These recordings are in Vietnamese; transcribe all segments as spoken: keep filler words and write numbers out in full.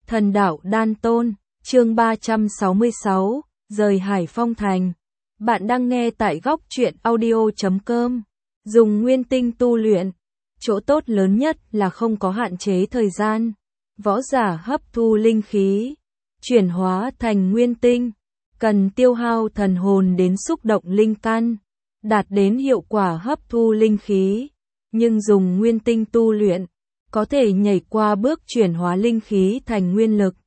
Thần đạo đan tôn, chương ba trăm sáu mươi sáu, rời Hải Phong Thành. Bạn đang nghe tại góc truyện audio chấm com. Dùng nguyên tinh tu luyện. Chỗ tốt lớn nhất là không có hạn chế thời gian. Võ giả hấp thu linh khí, chuyển hóa thành nguyên tinh, cần tiêu hao thần hồn đến xúc động linh căn, đạt đến hiệu quả hấp thu linh khí. Nhưng dùng nguyên tinh tu luyện, có thể nhảy qua bước chuyển hóa linh khí thành nguyên lực,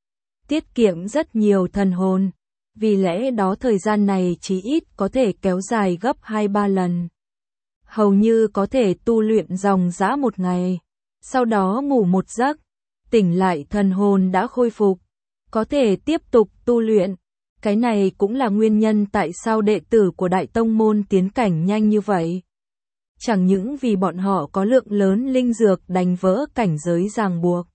tiết kiệm rất nhiều thần hồn, vì lẽ đó thời gian này chí ít có thể kéo dài gấp hai ba lần. Hầu như có thể tu luyện dòng dã một ngày, sau đó ngủ một giấc, tỉnh lại thần hồn đã khôi phục, có thể tiếp tục tu luyện. Cái này cũng là nguyên nhân tại sao đệ tử của Đại Tông Môn tiến cảnh nhanh như vậy. Chẳng những vì bọn họ có lượng lớn linh dược đánh vỡ cảnh giới ràng buộc,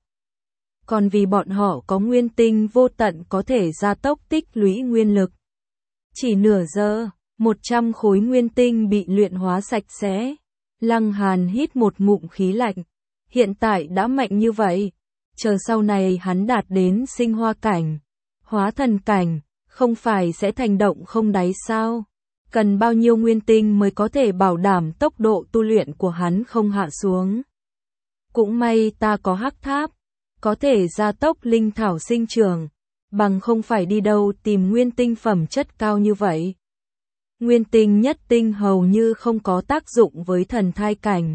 còn vì bọn họ có nguyên tinh vô tận có thể gia tốc tích lũy nguyên lực. Chỉ nửa giờ, một trăm khối nguyên tinh bị luyện hóa sạch sẽ. Lăng Hàn hít một ngụm khí lạnh. Hiện tại đã mạnh như vậy, chờ sau này hắn đạt đến sinh hoa cảnh, hóa thần cảnh, không phải sẽ thành động không đáy sao? Cần bao nhiêu nguyên tinh mới có thể bảo đảm tốc độ tu luyện của hắn không hạ xuống. Cũng may ta có hắc tháp, có thể gia tốc linh thảo sinh trưởng, bằng không phải đi đâu tìm nguyên tinh phẩm chất cao như vậy. Nguyên tinh nhất tinh hầu như không có tác dụng với thần thai cảnh,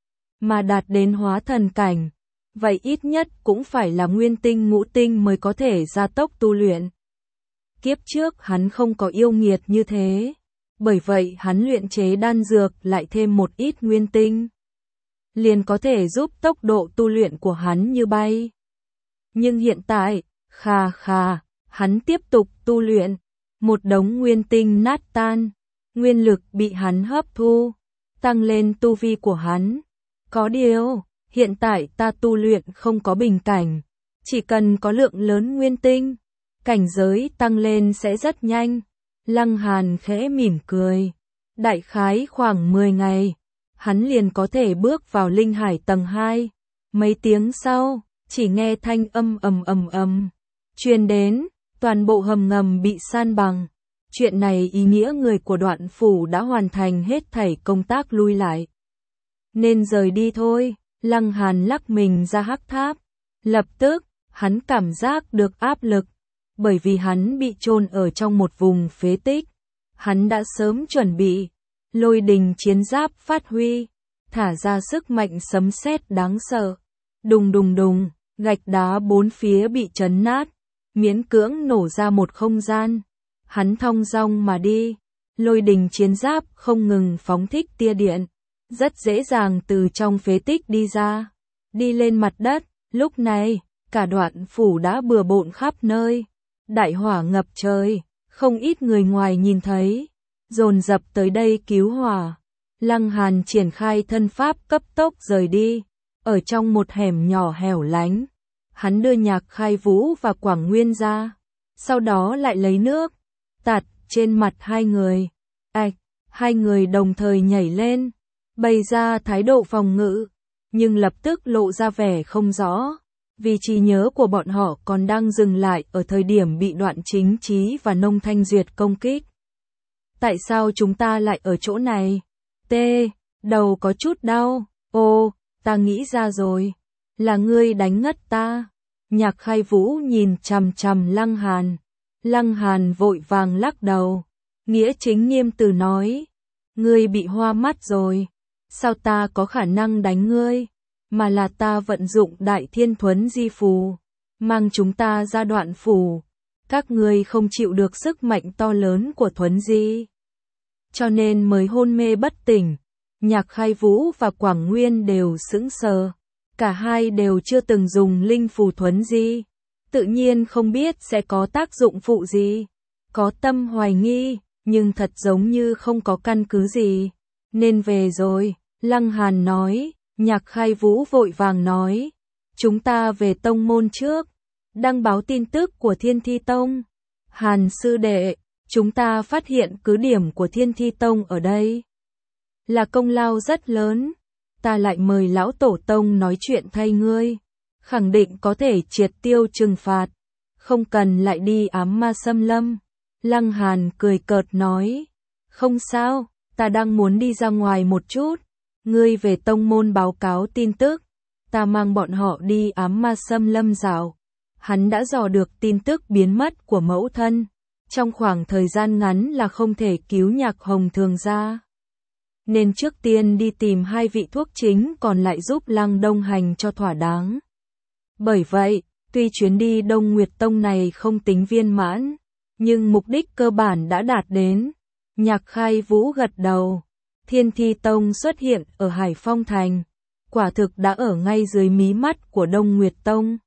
mà đạt đến hóa thần cảnh, vậy ít nhất cũng phải là nguyên tinh ngũ tinh mới có thể gia tốc tu luyện. Kiếp trước hắn không có yêu nghiệt như thế, bởi vậy hắn luyện chế đan dược lại thêm một ít nguyên tinh, liền có thể giúp tốc độ tu luyện của hắn như bay. Nhưng hiện tại, khà khà, hắn tiếp tục tu luyện, một đống nguyên tinh nát tan, nguyên lực bị hắn hấp thu, tăng lên tu vi của hắn. Có điều, hiện tại ta tu luyện không có bình cảnh, chỉ cần có lượng lớn nguyên tinh, cảnh giới tăng lên sẽ rất nhanh. Lăng Hàn khẽ mỉm cười. Đại khái khoảng mười ngày, hắn liền có thể bước vào linh hải tầng hai. Mấy tiếng sau, chỉ nghe thanh âm ầm ầm ầm truyền đến, toàn bộ hầm ngầm bị san bằng. Chuyện này ý nghĩa người của Đoạn phủ đã hoàn thành hết thảy công tác lui lại, nên rời đi thôi. Lăng Hàn lắc mình ra hắc tháp. Lập tức, hắn cảm giác được áp lực, bởi vì hắn bị chôn ở trong một vùng phế tích. Hắn đã sớm chuẩn bị, lôi đình chiến giáp phát huy, thả ra sức mạnh sấm sét đáng sợ. Đùng đùng đùng, gạch đá bốn phía bị chấn nát, miễn cưỡng nổ ra một không gian. Hắn thong dong mà đi, lôi đình chiến giáp không ngừng phóng thích tia điện, rất dễ dàng từ trong phế tích đi ra, đi lên mặt đất. Lúc này, cả Đoạn phủ đã bừa bộn khắp nơi. Đại hỏa ngập trời, không ít người ngoài nhìn thấy, dồn dập tới đây cứu hỏa. Lăng Hàn triển khai thân pháp cấp tốc rời đi, ở trong một hẻm nhỏ hẻo lánh, hắn đưa Nhạc Khai Vũ và Quảng Nguyên ra, sau đó lại lấy nước tạt trên mặt hai người. Ạch, hai người đồng thời nhảy lên, bày ra thái độ phòng ngự, nhưng lập tức lộ ra vẻ không rõ, vì trí nhớ của bọn họ còn đang dừng lại ở thời điểm bị Đoạn Chính Chí và Nông Thanh Duyệt công kích. Tại sao chúng ta lại ở chỗ này? Tê, đầu có chút đau. Ô, ta nghĩ ra rồi, là ngươi đánh ngất ta. Nhạc Khai Vũ nhìn chằm chằm Lăng Hàn. Lăng Hàn vội vàng lắc đầu. Nghĩa chính nghiêm từ nói, ngươi bị hoa mắt rồi, sao ta có khả năng đánh ngươi? Mà là ta vận dụng Đại Thiên Thuấn Di Phù, mang chúng ta ra Đoạn phủ. Các ngươi không chịu được sức mạnh to lớn của Thuấn Di, cho nên mới hôn mê bất tỉnh. Nhạc Khai Vũ và Quảng Nguyên đều sững sờ, cả hai đều chưa từng dùng linh phù Thuấn Di, tự nhiên không biết sẽ có tác dụng phụ gì. Có tâm hoài nghi, nhưng thật giống như không có căn cứ gì, nên về rồi. Lăng Hàn nói. Nhạc Khai Vũ vội vàng nói, chúng ta về tông môn trước, đăng báo tin tức của Thiên Thi Tông. Hàn sư đệ, chúng ta phát hiện cứ điểm của Thiên Thi Tông ở đây, là công lao rất lớn, ta lại mời lão tổ tông nói chuyện thay ngươi. khẳng định có thể triệt tiêu trừng phạt, không cần lại đi ám ma xâm lâm. Lăng Hàn cười cợt nói, không sao, ta đang muốn đi ra ngoài một chút, ngươi về tông môn báo cáo tin tức, ta mang bọn họ đi ám ma xâm lâm dạo. Hắn đã dò được tin tức biến mất của mẫu thân, trong khoảng thời gian ngắn là không thể cứu Nhạc Hồng Thường ra. Nên trước tiên đi tìm hai vị thuốc chính còn lại giúp Lăng Đông hành cho thỏa đáng. Bởi vậy, tuy chuyến đi Đông Nguyệt Tông này không tính viên mãn, nhưng mục đích cơ bản đã đạt đến. Nhạc Khai Vũ gật đầu, Thiên Thi Tông xuất hiện ở Hải Phong Thành, quả thực đã ở ngay dưới mí mắt của Đông Nguyệt Tông.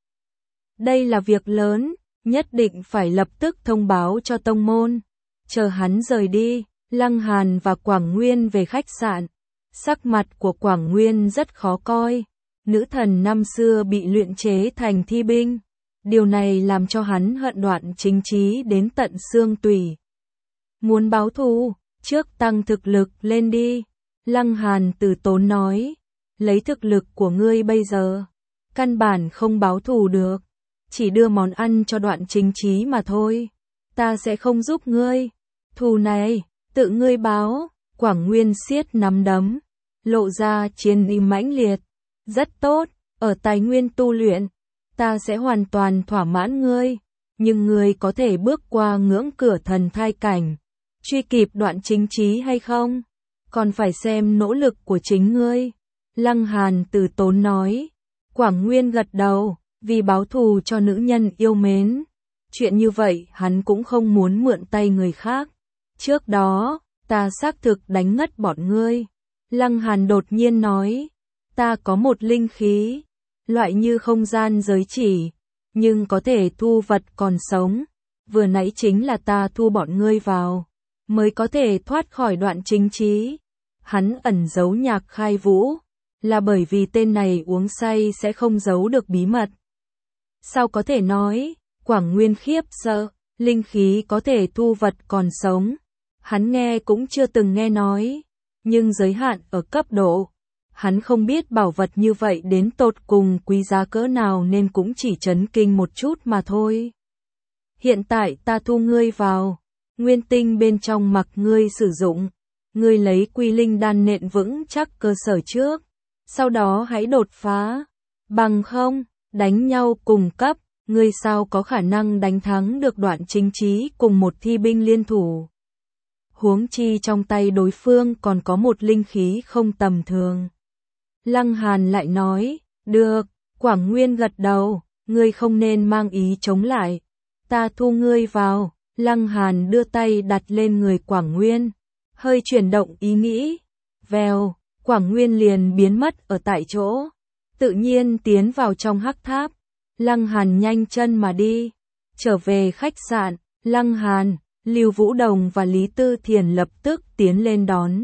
Đây là việc lớn, nhất định phải lập tức thông báo cho tông môn. Chờ hắn rời đi, Lăng Hàn và Quảng Nguyên về khách sạn. Sắc mặt của Quảng Nguyên rất khó coi, nữ thần năm xưa bị luyện chế thành thi binh. Điều này làm cho hắn hận đoạn chính trí đến tận xương tủy. Muốn báo thù, trước tăng thực lực lên đi. Lăng Hàn từ tốn nói, lấy thực lực của ngươi bây giờ, căn bản không báo thù được, chỉ đưa món ăn cho đoạn chính trí mà thôi. Ta sẽ không giúp ngươi, thù này, tự ngươi báo. Quảng Nguyên siết nắm đấm, lộ ra chiến ý mãnh liệt. Rất tốt, ở tài nguyên tu luyện, ta sẽ hoàn toàn thỏa mãn ngươi, nhưng ngươi có thể bước qua ngưỡng cửa thần thai cảnh, truy kịp đoạn chính trí hay không? Còn phải xem nỗ lực của chính ngươi. Lăng Hàn từ tốn nói. Quảng Nguyên gật đầu, vì báo thù cho nữ nhân yêu mến. Chuyện như vậy hắn cũng không muốn mượn tay người khác. Trước đó, ta xác thực đánh ngất bọn ngươi. Lăng Hàn đột nhiên nói, ta có một linh khí, loại như không gian giới chỉ, nhưng có thể thu vật còn sống. Vừa nãy chính là ta thu bọn ngươi vào, mới có thể thoát khỏi đoạn chính trí. Hắn ẩn giấu Nhạc Khai Vũ, là bởi vì tên này uống say sẽ không giấu được bí mật. Sao có thể nói? Quảng Nguyên khiếp sợ, linh khí có thể thu vật còn sống. Hắn nghe cũng chưa từng nghe nói, nhưng giới hạn ở cấp độ. Hắn không biết bảo vật như vậy đến tột cùng quý giá cỡ nào nên cũng chỉ chấn kinh một chút mà thôi. Hiện tại ta thu ngươi vào, nguyên tinh bên trong mặc ngươi sử dụng, ngươi lấy quy linh đan nện vững chắc cơ sở trước, sau đó hãy đột phá, bằng không, đánh nhau cùng cấp, ngươi sao có khả năng đánh thắng được đoạn chính trí cùng một thi binh liên thủ. Huống chi trong tay đối phương còn có một linh khí không tầm thường. Lăng Hàn lại nói, được, Quảng Nguyên gật đầu, ngươi không nên mang ý chống lại, ta thu ngươi vào. Lăng Hàn đưa tay đặt lên người Quảng Nguyên, hơi chuyển động ý nghĩ, vèo, Quảng Nguyên liền biến mất ở tại chỗ, tự nhiên tiến vào trong hắc tháp. Lăng Hàn nhanh chân mà đi, trở về khách sạn. Lăng Hàn, Lưu Vũ Đồng và Lý Tư Thiền lập tức tiến lên đón.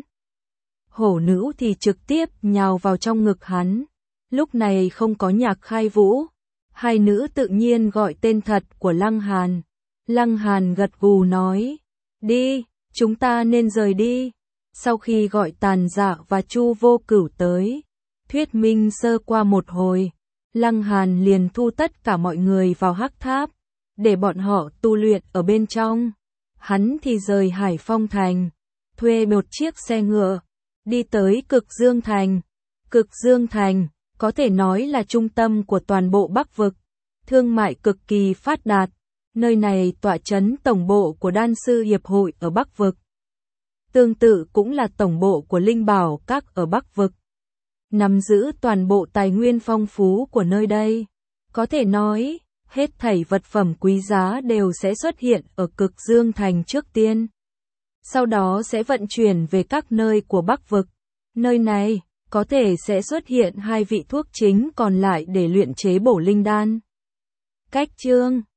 Hổ nữ thì trực tiếp nhào vào trong ngực hắn. Lúc này không có Nhạc Khai Vũ, hai nữ tự nhiên gọi tên thật của Lăng Hàn. Lăng Hàn gật gù nói, đi, chúng ta nên rời đi. Sau khi gọi Tàn Dạ và Chu Vô Cửu tới, thuyết minh sơ qua một hồi, Lăng Hàn liền thu tất cả mọi người vào hắc tháp, để bọn họ tu luyện ở bên trong. Hắn thì rời Hải Phong Thành, thuê một chiếc xe ngựa, đi tới Cực Dương Thành. Cực Dương Thành, có thể nói là trung tâm của toàn bộ Bắc Vực, thương mại cực kỳ phát đạt. Nơi này tọa trấn tổng bộ của Đan sư Hiệp hội ở Bắc Vực. Tương tự cũng là tổng bộ của Linh Bảo Các ở Bắc Vực. Nắm giữ toàn bộ tài nguyên phong phú của nơi đây. Có thể nói, hết thảy vật phẩm quý giá đều sẽ xuất hiện ở Cực Dương Thành trước tiên. Sau đó sẽ vận chuyển về các nơi của Bắc Vực. Nơi này, có thể sẽ xuất hiện hai vị thuốc chính còn lại để luyện chế bổ linh đan. Cách chương